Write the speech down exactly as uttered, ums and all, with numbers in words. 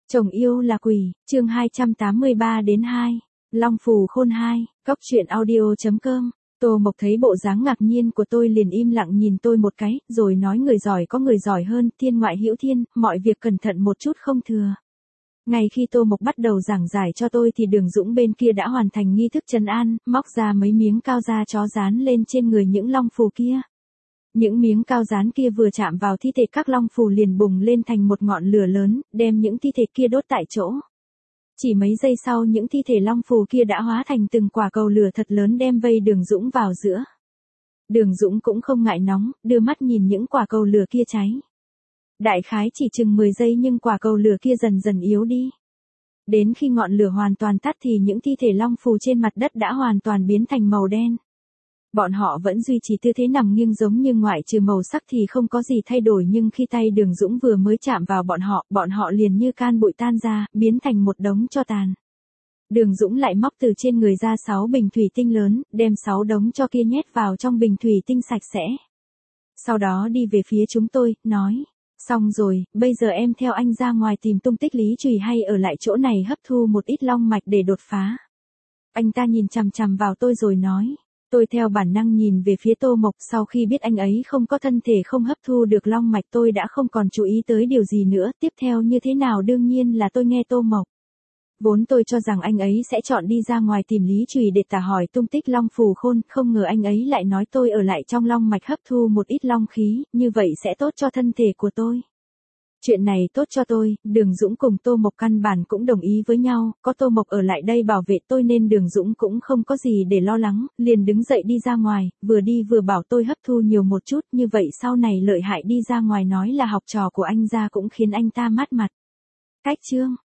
Chồng yêu là quỷ, chương hai trăm tám mươi ba đến hai. Long phù khôn hai, cóc truyện audio.com. Tô Mộc thấy bộ dáng ngạc nhiên của tôi liền im lặng nhìn tôi một cái, rồi nói người giỏi có người giỏi hơn, thiên ngoại hữu thiên, mọi việc cẩn thận một chút không thừa. Ngay khi Tô Mộc bắt đầu giảng giải cho tôi thì Đường Dũng bên kia đã hoàn thành nghi thức trấn an, móc ra mấy miếng cao da chó dán lên trên người những long phù kia. Những miếng cao dán kia vừa chạm vào thi thể các long phù liền bùng lên thành một ngọn lửa lớn, đem những thi thể kia đốt tại chỗ. Chỉ mấy giây sau những thi thể long phù kia đã hóa thành từng quả cầu lửa thật lớn đem vây Đường Dũng vào giữa. Đường Dũng cũng không ngại nóng, đưa mắt nhìn những quả cầu lửa kia cháy. Đại khái chỉ chừng mười giây nhưng quả cầu lửa kia dần dần yếu đi. Đến khi ngọn lửa hoàn toàn tắt thì những thi thể long phù trên mặt đất đã hoàn toàn biến thành màu đen. Bọn họ vẫn duy trì tư thế nằm nghiêng giống như ngoại trừ màu sắc thì không có gì thay đổi, nhưng khi tay Đường Dũng vừa mới chạm vào bọn họ, bọn họ liền như can bụi tan ra, biến thành một đống tro tàn. Đường Dũng lại móc từ trên người ra sáu bình thủy tinh lớn, đem sáu đống tro kia nhét vào trong bình thủy tinh sạch sẽ. Sau đó đi về phía chúng tôi, nói, xong rồi, bây giờ em theo anh ra ngoài tìm tung tích Lý Trùy hay ở lại chỗ này hấp thu một ít long mạch để đột phá. Anh ta nhìn chằm chằm vào tôi rồi nói. Tôi theo bản năng nhìn về phía Tô Mộc, sau khi biết anh ấy không có thân thể không hấp thu được long mạch tôi đã không còn chú ý tới điều gì nữa, tiếp theo như thế nào đương nhiên là tôi nghe Tô Mộc. Vốn tôi cho rằng anh ấy sẽ chọn đi ra ngoài tìm Lý Trùy để tả hỏi tung tích long phù khôn, không ngờ anh ấy lại nói tôi ở lại trong long mạch hấp thu một ít long khí, như vậy sẽ tốt cho thân thể của tôi. Chuyện này tốt cho tôi, Đường Dũng cùng Tô Mộc căn bản cũng đồng ý với nhau, có Tô Mộc ở lại đây bảo vệ tôi nên Đường Dũng cũng không có gì để lo lắng, liền đứng dậy đi ra ngoài, vừa đi vừa bảo tôi hấp thu nhiều một chút, như vậy sau này lợi hại đi ra ngoài nói là học trò của anh ra cũng khiến anh ta mát mặt. Cách chương